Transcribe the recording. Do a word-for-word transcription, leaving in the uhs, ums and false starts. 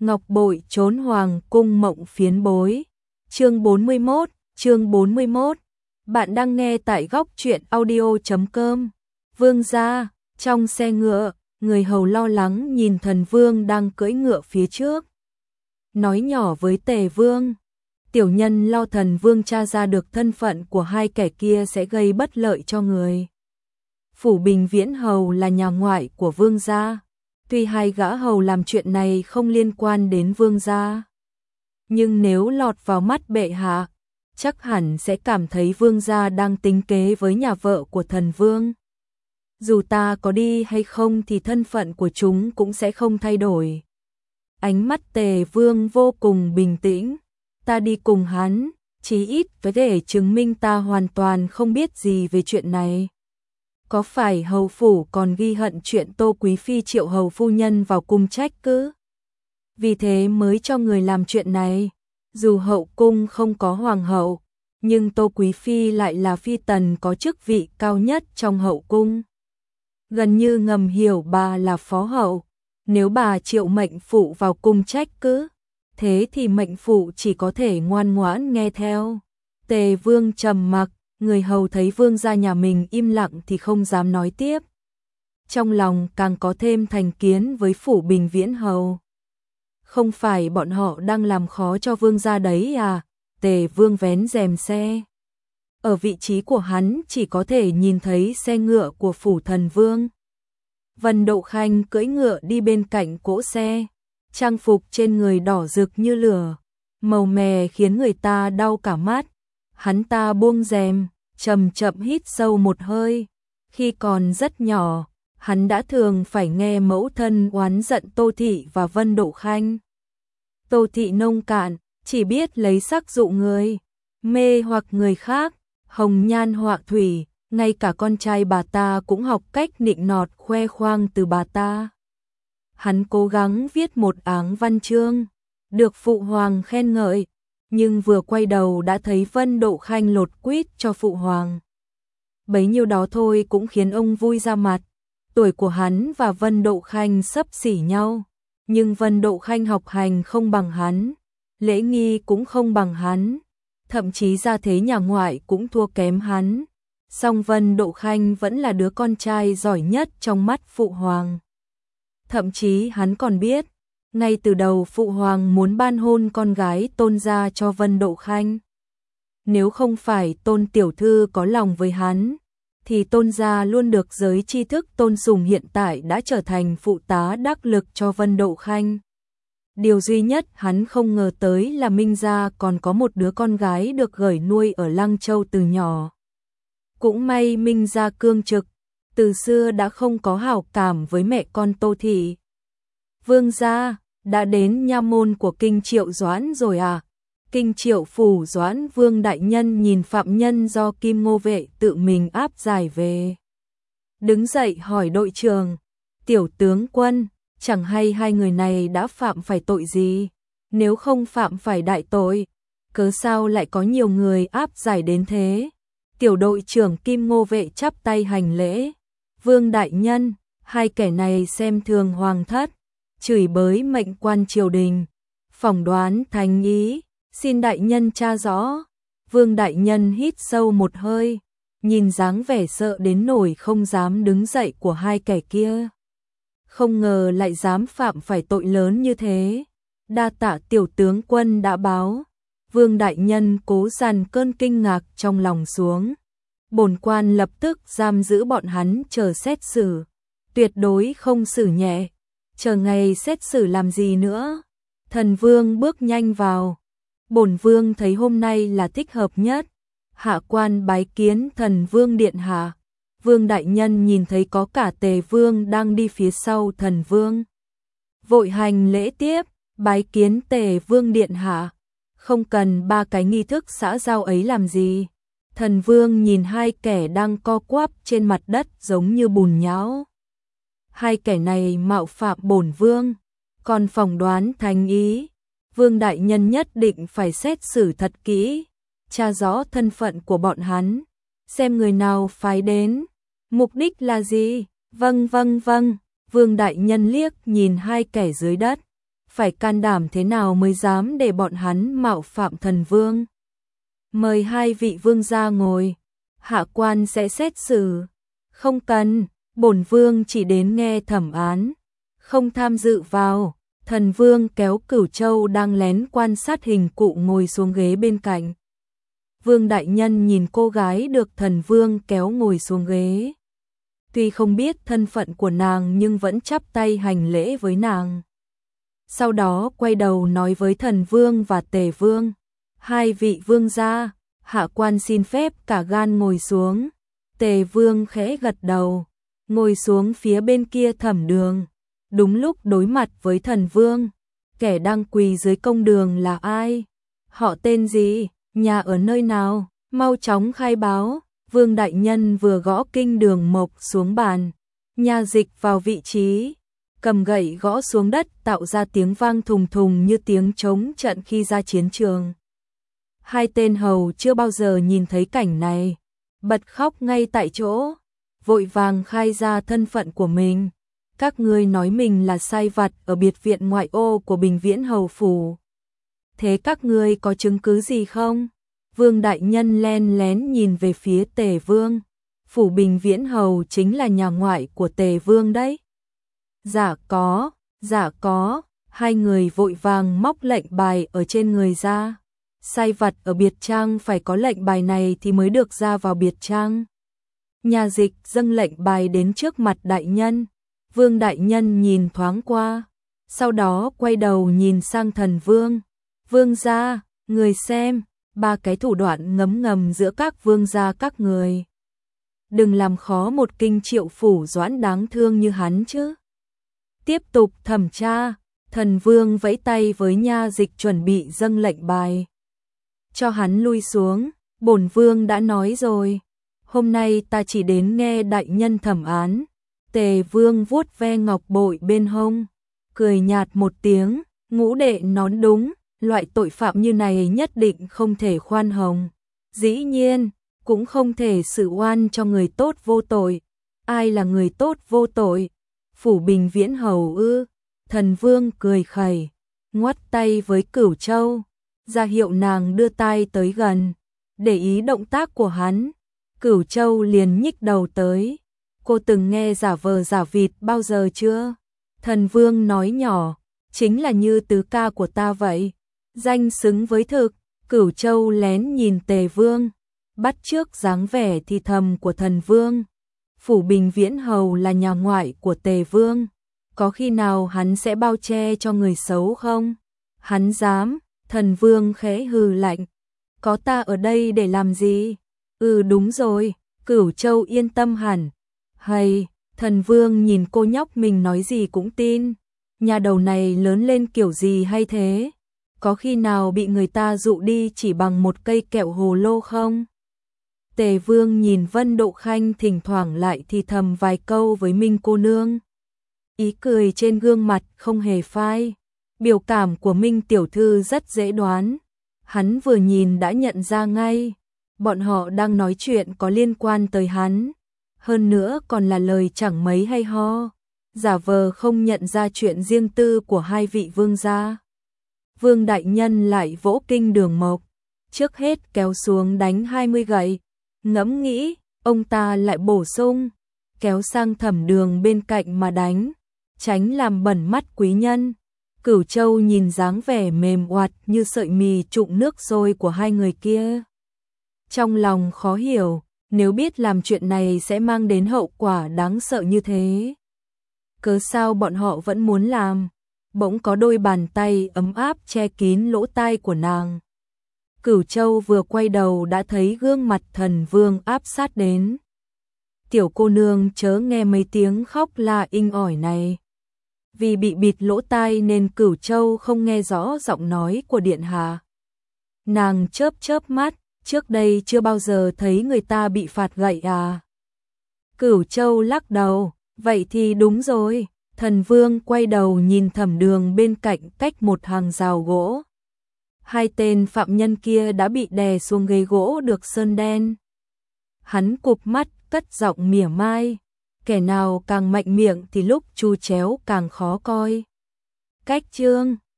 Ngọc bội trốn hoàng cung mộng phiến bối. Chương bốn mươi mốt, chương bốn mươi mốt. Bạn đang nghe tại góc truyện audio chấm com. Vương gia, trong xe ngựa, người hầu lo lắng nhìn thần vương đang cưỡi ngựa phía trước. Nói nhỏ với Tề Vương, tiểu nhân lo thần vương tra ra được thân phận của hai kẻ kia sẽ gây bất lợi cho người. Phủ Bình Viễn hầu là nhà ngoại của vương gia. Tuy hai gã hầu làm chuyện này không liên quan đến vương gia, nhưng nếu lọt vào mắt bệ hạ, chắc hẳn sẽ cảm thấy vương gia đang tính kế với nhà vợ của thần vương. Dù ta có đi hay không thì thân phận của chúng cũng sẽ không thay đổi. Ánh mắt Tề Vương vô cùng bình tĩnh. Ta đi cùng hắn, chí ít phải để chứng minh ta hoàn toàn không biết gì về chuyện này. Có phải hầu phủ còn ghi hận chuyện Tô Quý Phi triệu hầu phu nhân vào cung trách cứ? Vì thế mới cho người làm chuyện này. Dù hậu cung không có hoàng hậu, nhưng Tô Quý Phi lại là phi tần có chức vị cao nhất trong hậu cung. Gần như ngầm hiểu bà là phó hậu. Nếu bà triệu mệnh phụ vào cung trách cứ, thế thì mệnh phụ chỉ có thể ngoan ngoãn nghe theo. Tề Vương trầm mặc. Người hầu thấy vương gia nhà mình im lặng thì không dám nói tiếp. Trong lòng càng có thêm thành kiến với Phủ Bình Viễn hầu. Không phải bọn họ đang làm khó cho vương gia đấy à? Tề Vương vén rèm xe. Ở vị trí của hắn chỉ có thể nhìn thấy xe ngựa của phủ thần vương. Vân Đậu Khanh cưỡi ngựa đi bên cạnh cỗ xe. Trang phục trên người đỏ rực như lửa, màu mè khiến người ta đau cả mắt. Hắn ta buông rèm, chậm chậm hít sâu một hơi. Khi còn rất nhỏ, hắn đã thường phải nghe mẫu thân oán giận Tô Thị và Vân Đậu Khanh. Tô Thị nông cạn, chỉ biết lấy sắc dụ người, mê hoặc người khác, hồng nhan họa thủy, ngay cả con trai bà ta cũng học cách nịnh nọt khoe khoang từ bà ta. Hắn cố gắng viết một áng văn chương, được phụ hoàng khen ngợi, nhưng vừa quay đầu đã thấy Vân Đậu Khanh lột quýt cho phụ hoàng. Bấy nhiêu đó thôi cũng khiến ông vui ra mặt. Tuổi của hắn và Vân Đậu Khanh xấp xỉ nhau, nhưng Vân Đậu Khanh học hành không bằng hắn, lễ nghi cũng không bằng hắn, thậm chí gia thế nhà ngoại cũng thua kém hắn. Song Vân Đậu Khanh vẫn là đứa con trai giỏi nhất trong mắt phụ hoàng. Thậm chí hắn còn biết, ngay từ đầu phụ hoàng muốn ban hôn con gái Tôn gia cho Vân Đậu Khanh. Nếu không phải Tôn tiểu thư có lòng với hắn, thì Tôn gia luôn được giới tri thức tôn sùng, hiện tại đã trở thành phụ tá đắc lực cho Vân Đậu Khanh. Điều duy nhất hắn không ngờ tới là Minh gia còn có một đứa con gái được gởi nuôi ở Lăng Châu từ nhỏ. Cũng may Minh gia cương trực, từ xưa đã không có hảo cảm với mẹ con Tô Thị. Vương gia, đã đến nha môn của Kinh Triệu Doãn rồi à? Kinh Triệu phủ Doãn Vương đại nhân nhìn phạm nhân do Kim Ngô vệ tự mình áp giải về. Đứng dậy hỏi đội trưởng, tiểu tướng quân, chẳng hay hai người này đã phạm phải tội gì? Nếu không phạm phải đại tội, cớ sao lại có nhiều người áp giải đến thế? Tiểu đội trưởng Kim Ngô vệ chắp tay hành lễ. Vương đại nhân, hai kẻ này xem thường hoàng thất, chửi bới mệnh quan triều đình, phỏng đoán thành ý, xin đại nhân tra rõ. Vương đại nhân hít sâu một hơi, nhìn dáng vẻ sợ đến nỗi không dám đứng dậy của hai kẻ kia. Không ngờ lại dám phạm phải tội lớn như thế. Đa tạ tiểu tướng quân đã báo. Vương đại nhân cố dằn cơn kinh ngạc trong lòng xuống. Bổn quan lập tức giam giữ bọn hắn chờ xét xử, tuyệt đối không xử nhẹ. Chờ ngày xét xử làm gì nữa? Thần vương bước nhanh vào. Bổn vương thấy hôm nay là thích hợp nhất. Hạ quan bái kiến thần vương điện hạ. Vương đại nhân nhìn thấy có cả Tề Vương đang đi phía sau thần vương, vội hành lễ tiếp, bái kiến Tề Vương điện hạ. Không cần ba cái nghi thức xã giao ấy làm gì? Thần vương nhìn hai kẻ đang co quắp trên mặt đất giống như bùn nhão. Hai kẻ này mạo phạm bổn vương, còn phỏng đoán thành ý. Vương đại nhân nhất định phải xét xử thật kỹ, tra rõ thân phận của bọn hắn, xem người nào phái đến, mục đích là gì. Vâng vâng vâng. Vương đại nhân liếc nhìn hai kẻ dưới đất, phải can đảm thế nào mới dám để bọn hắn mạo phạm thần vương. Mời hai vị vương gia ngồi, hạ quan sẽ xét xử. Không cần, bổn vương chỉ đến nghe thẩm án, không tham dự vào. Thần vương kéo Cửu Châu đang lén quan sát hình cụ ngồi xuống ghế bên cạnh. Vương đại nhân nhìn cô gái được thần vương kéo ngồi xuống ghế. Tuy không biết thân phận của nàng nhưng vẫn chắp tay hành lễ với nàng. Sau đó quay đầu nói với thần vương và tề vương. Hai vị vương gia, hạ quan xin phép cả gan ngồi xuống. Tề vương khẽ gật đầu, ngồi xuống phía bên kia thẩm đường. Đúng lúc đối mặt với thần vương, kẻ đang quỳ dưới công đường là ai? Họ tên gì? Nhà ở nơi nào? Mau chóng khai báo. Vương đại nhân vừa gõ kinh đường mộc xuống bàn, nha dịch vào vị trí, cầm gậy gõ xuống đất tạo ra tiếng vang thùng thùng như tiếng trống trận khi ra chiến trường. Hai tên hầu chưa bao giờ nhìn thấy cảnh này, bật khóc ngay tại chỗ, vội vàng khai ra thân phận của mình. Các ngươi nói mình là sai vặt ở biệt viện ngoại ô của Bình Viễn hầu phủ. Thế các ngươi có chứng cứ gì không? Vương đại nhân len lén nhìn về phía Tề vương. Phủ Bình Viễn hầu chính là nhà ngoại của Tề vương đấy. Dạ có, dạ có. Hai người vội vàng móc lệnh bài ở trên người ra. Sai vặt ở biệt trang phải có lệnh bài này thì mới được ra vào biệt trang. Nhà dịch dâng lệnh bài đến trước mặt đại nhân. Vương đại nhân nhìn thoáng qua, sau đó quay đầu nhìn sang thần vương. Vương gia, người xem, ba cái thủ đoạn ngấm ngầm giữa các vương gia các người. Đừng làm khó một kinh triệu phủ doãn đáng thương như hắn chứ. Tiếp tục thẩm tra, thần vương vẫy tay với nha dịch chuẩn bị dâng lệnh bài. Cho hắn lui xuống, bổn vương đã nói rồi, hôm nay ta chỉ đến nghe đại nhân thẩm án. Tề vương vuốt ve ngọc bội bên hông, cười nhạt một tiếng, ngũ đệ nói đúng, loại tội phạm như này nhất định không thể khoan hồng. Dĩ nhiên, cũng không thể xử oan cho người tốt vô tội. Ai là người tốt vô tội? Phủ Bình Viễn hầu ư? Thần vương cười khẩy, ngoắt tay với Cửu Châu, ra hiệu nàng đưa tay tới gần, để ý động tác của hắn. Cửu Châu liền nhích đầu tới. Cô từng nghe giả vờ giả vịt bao giờ chưa? Thần vương nói nhỏ, chính là như tứ ca của ta vậy. Danh xứng với thực. Cửu Châu lén nhìn Tề vương, bắt chước dáng vẻ thì thầm của thần vương. Phủ Bình Viễn hầu là nhà ngoại của Tề vương, có khi nào hắn sẽ bao che cho người xấu không? Hắn dám? Thần vương khẽ hừ lạnh. Có ta ở đây để làm gì? Ừ đúng rồi. Cửu Châu yên tâm hẳn. Hay, thần vương nhìn cô nhóc mình nói gì cũng tin. Nhà đầu này lớn lên kiểu gì hay thế? Có khi nào bị người ta dụ đi chỉ bằng một cây kẹo hồ lô không? Tề vương nhìn Vân Độ Khanh thỉnh thoảng lại thì thầm vài câu với Minh cô nương. Ý cười trên gương mặt không hề phai. Biểu cảm của Minh tiểu thư rất dễ đoán. Hắn vừa nhìn đã nhận ra ngay. Bọn họ đang nói chuyện có liên quan tới hắn. Hơn nữa còn là lời chẳng mấy hay ho. Giả vờ không nhận ra chuyện riêng tư của hai vị vương gia. Vương đại nhân lại vỗ kinh đường mộc. Trước hết kéo xuống đánh hai mươi gậy. Ngẫm nghĩ, ông ta lại bổ sung. Kéo sang thẩm đường bên cạnh mà đánh. Tránh làm bẩn mắt quý nhân. Cửu Châu nhìn dáng vẻ mềm oặt như sợi mì trụng nước sôi của hai người kia. Trong lòng khó hiểu, nếu biết làm chuyện này sẽ mang đến hậu quả đáng sợ như thế. Cớ sao bọn họ vẫn muốn làm? Bỗng có đôi bàn tay ấm áp che kín lỗ tai của nàng. Cửu Châu vừa quay đầu đã thấy gương mặt thần vương áp sát đến. Tiểu cô nương chớ nghe mấy tiếng khóc la inh ỏi này. Vì bị bịt lỗ tai nên Cửu Châu không nghe rõ giọng nói của điện hạ. Nàng chớp chớp mắt, trước đây chưa bao giờ thấy người ta bị phạt gậy à. Cửu Châu lắc đầu, vậy thì đúng rồi. Thần vương quay đầu nhìn thẩm đường bên cạnh cách một hàng rào gỗ. Hai tên phạm nhân kia đã bị đè xuống ghế gỗ được sơn đen. Hắn cụp mắt cất giọng mỉa mai. Kẻ nào càng mạnh miệng thì lúc chu chéo càng khó coi. Cách chương